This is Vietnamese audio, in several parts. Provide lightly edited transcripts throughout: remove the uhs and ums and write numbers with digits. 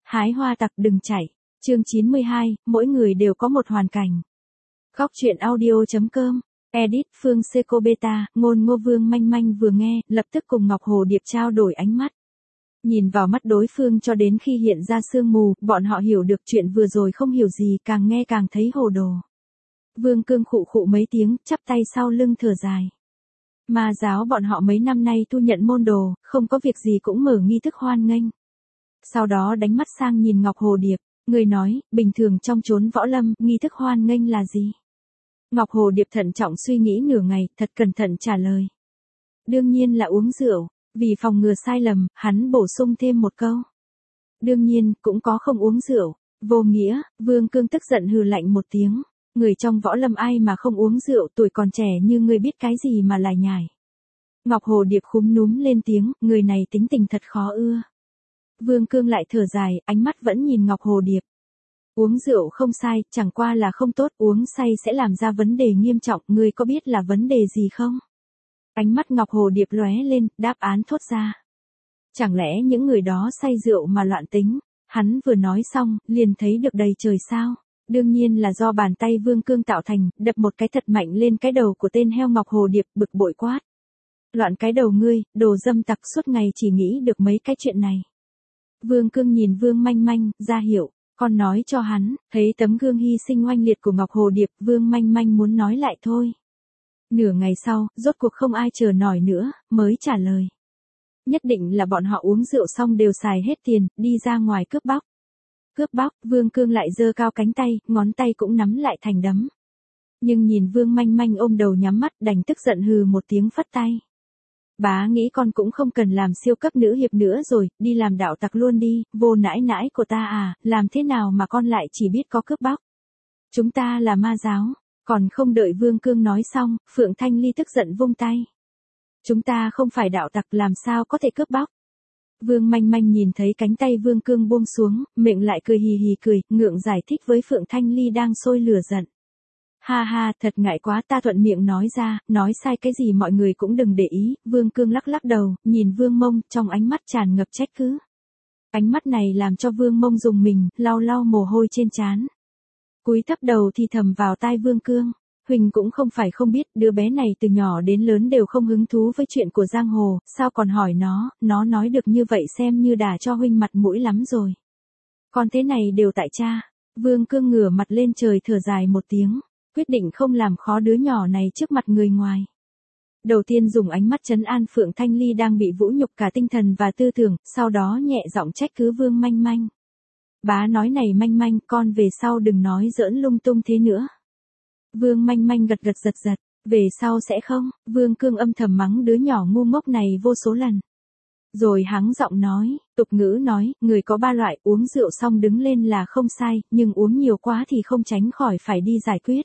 Hái hoa tặc đừng chạy. Chương 92, mỗi người đều có một hoàn cảnh. Góc truyện audio.com. Edit Phương Seco Beta, ngôn Ngô Vương Manh Manh vừa nghe, lập tức cùng Ngọc Hồ Điệp trao đổi ánh mắt. Nhìn vào mắt đối phương cho đến khi hiện ra sương mù, bọn họ hiểu được chuyện vừa rồi không hiểu gì, càng nghe càng thấy hồ đồ. Vương Cương khụ khụ mấy tiếng, chắp tay sau lưng thở dài. Ma giáo bọn họ mấy năm nay tu nhận môn đồ, không có việc gì cũng mở nghi thức hoan nghênh. Sau đó đánh mắt sang nhìn Ngọc Hồ Điệp, người nói, bình thường trong chốn võ lâm, nghi thức hoan nghênh là gì? Ngọc Hồ Điệp thận trọng suy nghĩ nửa ngày, thật cẩn thận trả lời. Đương nhiên là uống rượu, vì phòng ngừa sai lầm, hắn bổ sung thêm một câu. Đương nhiên, cũng có không uống rượu. Vô nghĩa, Vương Cương tức giận hừ lạnh một tiếng. Người trong võ lâm ai mà không uống rượu, tuổi còn trẻ như ngươi biết cái gì mà lải nhải. Ngọc Hồ Điệp khúm núm lên tiếng, người này tính tình thật khó ưa. Vương Cương lại thở dài, ánh mắt vẫn nhìn Ngọc Hồ Điệp. Uống rượu không sai, chẳng qua là không tốt, uống say sẽ làm ra vấn đề nghiêm trọng, ngươi có biết là vấn đề gì không? Ánh mắt Ngọc Hồ Điệp lóe lên, đáp án thốt ra. Chẳng lẽ những người đó say rượu mà loạn tính? Hắn vừa nói xong, liền thấy được đầy trời sao? Đương nhiên là do bàn tay Vương Cương tạo thành, đập một cái thật mạnh lên cái đầu của tên heo Ngọc Hồ Điệp, bực bội quát. Loạn cái đầu ngươi, đồ dâm tặc, suốt ngày chỉ nghĩ được mấy cái chuyện này. Vương Cương nhìn Vương Manh Manh, ra hiệu, con nói cho hắn, thấy tấm gương hy sinh oanh liệt của Ngọc Hồ Điệp, Vương Manh Manh muốn nói lại thôi. Nửa ngày sau, rốt cuộc không ai chờ nổi nữa, mới trả lời. Nhất định là bọn họ uống rượu xong đều xài hết tiền, đi ra ngoài cướp bóc. Cướp bóc, Vương Cương lại giơ cao cánh tay, ngón tay cũng nắm lại thành đấm. Nhưng nhìn Vương Manh Manh ôm đầu nhắm mắt, đành tức giận hừ một tiếng phất tay. Bá nghĩ con cũng không cần làm siêu cấp nữ hiệp nữa rồi, đi làm đạo tặc luôn đi, vô nãi nãi của ta à, làm thế nào mà con lại chỉ biết có cướp bóc. Chúng ta là ma giáo, còn không đợi Vương Cương nói xong, Phượng Thanh Ly tức giận vung tay. Chúng ta không phải đạo tặc làm sao có thể cướp bóc. Vương Manh Manh nhìn thấy cánh tay Vương Cương buông xuống, miệng lại cười hì hì cười, ngượng giải thích với Phượng Thanh Ly đang sôi lửa giận. Ha ha, thật ngại quá, ta thuận miệng nói ra, nói sai cái gì mọi người cũng đừng để ý. Vương Cương lắc lắc đầu, nhìn Vương Mông, trong ánh mắt tràn ngập trách cứ. Ánh mắt này làm cho Vương Mông rùng mình, lau lau mồ hôi trên trán. Cúi thấp đầu thì thầm vào tai Vương Cương. Huỳnh cũng không phải không biết, đứa bé này từ nhỏ đến lớn đều không hứng thú với chuyện của giang hồ, sao còn hỏi nó nói được như vậy xem như đả cho Huỳnh mặt mũi lắm rồi. Còn thế này đều tại cha. Vương Cương ngửa mặt lên trời thở dài một tiếng, quyết định không làm khó đứa nhỏ này trước mặt người ngoài. Đầu tiên dùng ánh mắt trấn an Phượng Thanh Ly đang bị vũ nhục cả tinh thần và tư tưởng, sau đó nhẹ giọng trách cứ Vương Manh Manh. Bá nói này Manh Manh, con về sau đừng nói giỡn lung tung thế nữa. Vương Manh Manh gật gật giật giật, về sau sẽ không. Vương Cương âm thầm mắng đứa nhỏ ngu ngốc này vô số lần. Rồi hắng giọng nói, tục ngữ nói, người có ba loại, uống rượu xong đứng lên là không sai, nhưng uống nhiều quá thì không tránh khỏi phải đi giải quyết.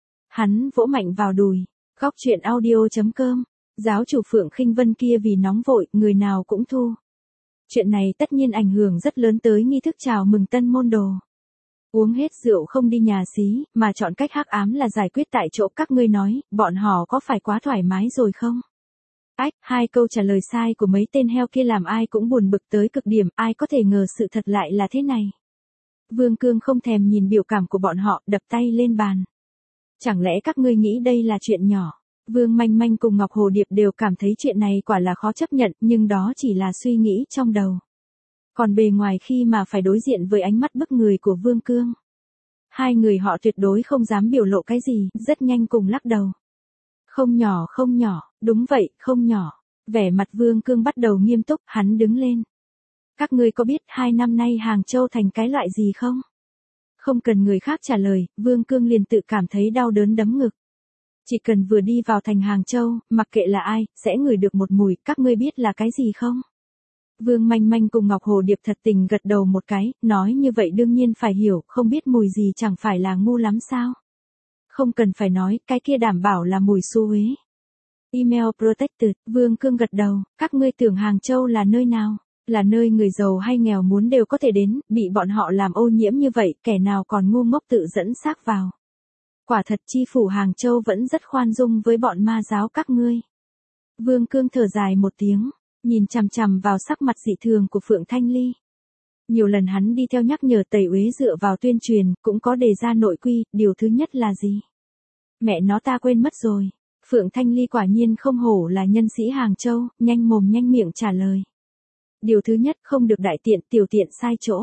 Hắn vỗ mạnh vào đùi. Góc truyện audio.com. Giáo chủ Phượng Khinh Vân kia vì nóng vội, người nào cũng thu. Chuyện này tất nhiên ảnh hưởng rất lớn tới nghi thức chào mừng tân môn đồ. Uống hết rượu không đi nhà xí, mà chọn cách hắc ám là giải quyết tại chỗ, các ngươi nói, bọn họ có phải quá thoải mái rồi không? Ách, hai câu trả lời sai của mấy tên heo kia làm ai cũng buồn bực tới cực điểm, ai có thể ngờ sự thật lại là thế này. Vương Cương không thèm nhìn biểu cảm của bọn họ, đập tay lên bàn. Chẳng lẽ các ngươi nghĩ đây là chuyện nhỏ? Vương Manh Manh cùng Ngọc Hồ Điệp đều cảm thấy chuyện này quả là khó chấp nhận, nhưng đó chỉ là suy nghĩ trong đầu. Còn bề ngoài khi mà phải đối diện với ánh mắt bức người của Vương Cương. Hai người họ tuyệt đối không dám biểu lộ cái gì, rất nhanh cùng lắc đầu. Không nhỏ, đúng vậy, không nhỏ. Vẻ mặt Vương Cương bắt đầu nghiêm túc, hắn đứng lên. Các ngươi có biết 2 năm nay Hàng Châu thành cái loại gì không? Không cần người khác trả lời, Vương Cương liền tự cảm thấy đau đớn đấm ngực. Chỉ cần vừa đi vào thành Hàng Châu, mặc kệ là ai, sẽ ngửi được một mùi, các ngươi biết là cái gì không? Vương Manh Manh cùng Ngọc Hồ Điệp thật tình gật đầu một cái, nói như vậy đương nhiên phải hiểu, không biết mùi gì chẳng phải là ngu lắm sao? Không cần phải nói, cái kia đảm bảo là mùi xú uế. Email protected, Vương Cương gật đầu, các ngươi tưởng Hàng Châu là nơi nào? Là nơi người giàu hay nghèo muốn đều có thể đến, bị bọn họ làm ô nhiễm như vậy, kẻ nào còn ngu ngốc tự dẫn xác vào. Quả thật chi phủ Hàng Châu vẫn rất khoan dung với bọn ma giáo các ngươi. Vương Cương thở dài một tiếng, nhìn chằm chằm vào sắc mặt dị thường của Phượng Thanh Ly. Nhiều lần hắn đi theo nhắc nhở Tẩy Uế dựa vào tuyên truyền, cũng có đề ra nội quy, điều thứ nhất là gì? Mẹ nó ta quên mất rồi. Phượng Thanh Ly quả nhiên không hổ là nhân sĩ Hàng Châu, nhanh mồm nhanh miệng trả lời. Điều thứ nhất không được đại tiện tiểu tiện sai chỗ.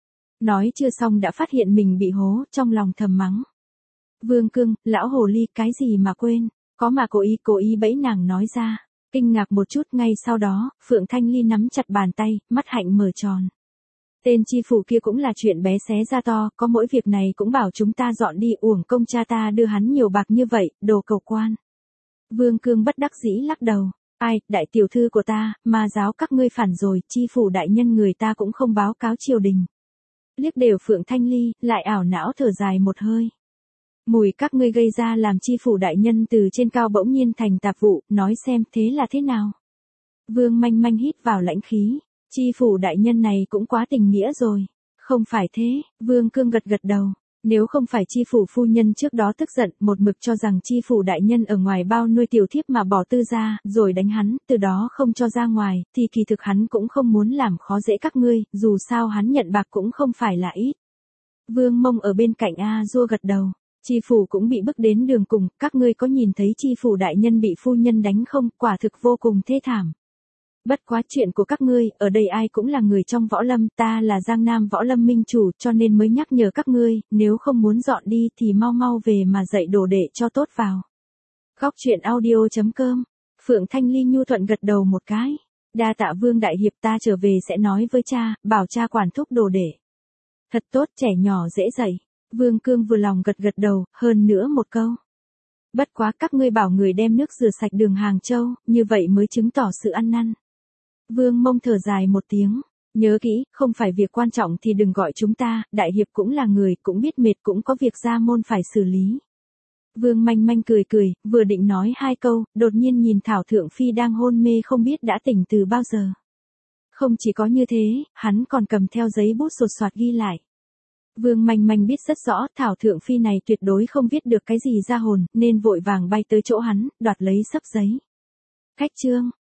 Nói chưa xong đã phát hiện mình bị hố, trong lòng thầm mắng. Vương Cương, lão hồ ly cái gì mà quên, có mà cố ý bẫy nàng nói ra. Kinh ngạc một chút ngay sau đó, Phượng Thanh Ly nắm chặt bàn tay, mắt hạnh mở tròn. Tên chi phủ kia cũng là chuyện bé xé ra to, có mỗi việc này cũng bảo chúng ta dọn đi, uổng công cha ta đưa hắn nhiều bạc như vậy, đồ cầu quan. Vương Cương bất đắc dĩ lắc đầu. Ai, đại tiểu thư của ta, ma giáo các ngươi phản rồi, chi phủ đại nhân người ta cũng không báo cáo triều đình. Liếc đều Phượng Thanh Ly, lại ảo não thở dài một hơi. Mùi các ngươi gây ra làm chi phủ đại nhân từ trên cao bỗng nhiên thành tạp vụ, nói xem thế là thế nào. Vương Manh Manh hít vào lãnh khí, chi phủ đại nhân này cũng quá tình nghĩa rồi. Không phải thế, Vương Cương gật gật đầu. Nếu không phải chi phủ phu nhân trước đó tức giận, một mực cho rằng chi phủ đại nhân ở ngoài bao nuôi tiểu thiếp mà bỏ tư ra, rồi đánh hắn, từ đó không cho ra ngoài, thì kỳ thực hắn cũng không muốn làm khó dễ các ngươi, dù sao hắn nhận bạc cũng không phải là ít. Vương Mông ở bên cạnh A Dua gật đầu, chi phủ cũng bị bức đến đường cùng, các ngươi có nhìn thấy chi phủ đại nhân bị phu nhân đánh không, quả thực vô cùng thê thảm. Bất quá chuyện của các ngươi, ở đây ai cũng là người trong võ lâm, ta là Giang Nam võ lâm minh chủ cho nên mới nhắc nhở các ngươi, nếu không muốn dọn đi thì mau mau về mà dạy đồ đệ cho tốt vào. Góc truyện audio.com, Phượng Thanh Ly nhu thuận gật đầu một cái. Đa tạ Vương đại hiệp, ta trở về sẽ nói với cha, bảo cha quản thúc đồ đệ. Thật tốt, trẻ nhỏ dễ dạy. Vương Cương vừa lòng gật gật đầu, hơn nữa một câu. Bất quá các ngươi bảo người đem nước rửa sạch đường Hàng Châu, như vậy mới chứng tỏ sự ăn năn. Vương Mông thở dài một tiếng, nhớ kỹ, không phải việc quan trọng thì đừng gọi chúng ta, đại hiệp cũng là người, cũng biết mệt cũng có việc ra môn phải xử lý. Vương Manh Manh cười cười, vừa định nói hai câu, đột nhiên nhìn Thảo Thượng Phi đang hôn mê không biết đã tỉnh từ bao giờ. Không chỉ có như thế, hắn còn cầm theo giấy bút sột soạt ghi lại. Vương Manh Manh biết rất rõ Thảo Thượng Phi này tuyệt đối không viết được cái gì ra hồn, nên vội vàng bay tới chỗ hắn, đoạt lấy xấp giấy. Khách trương.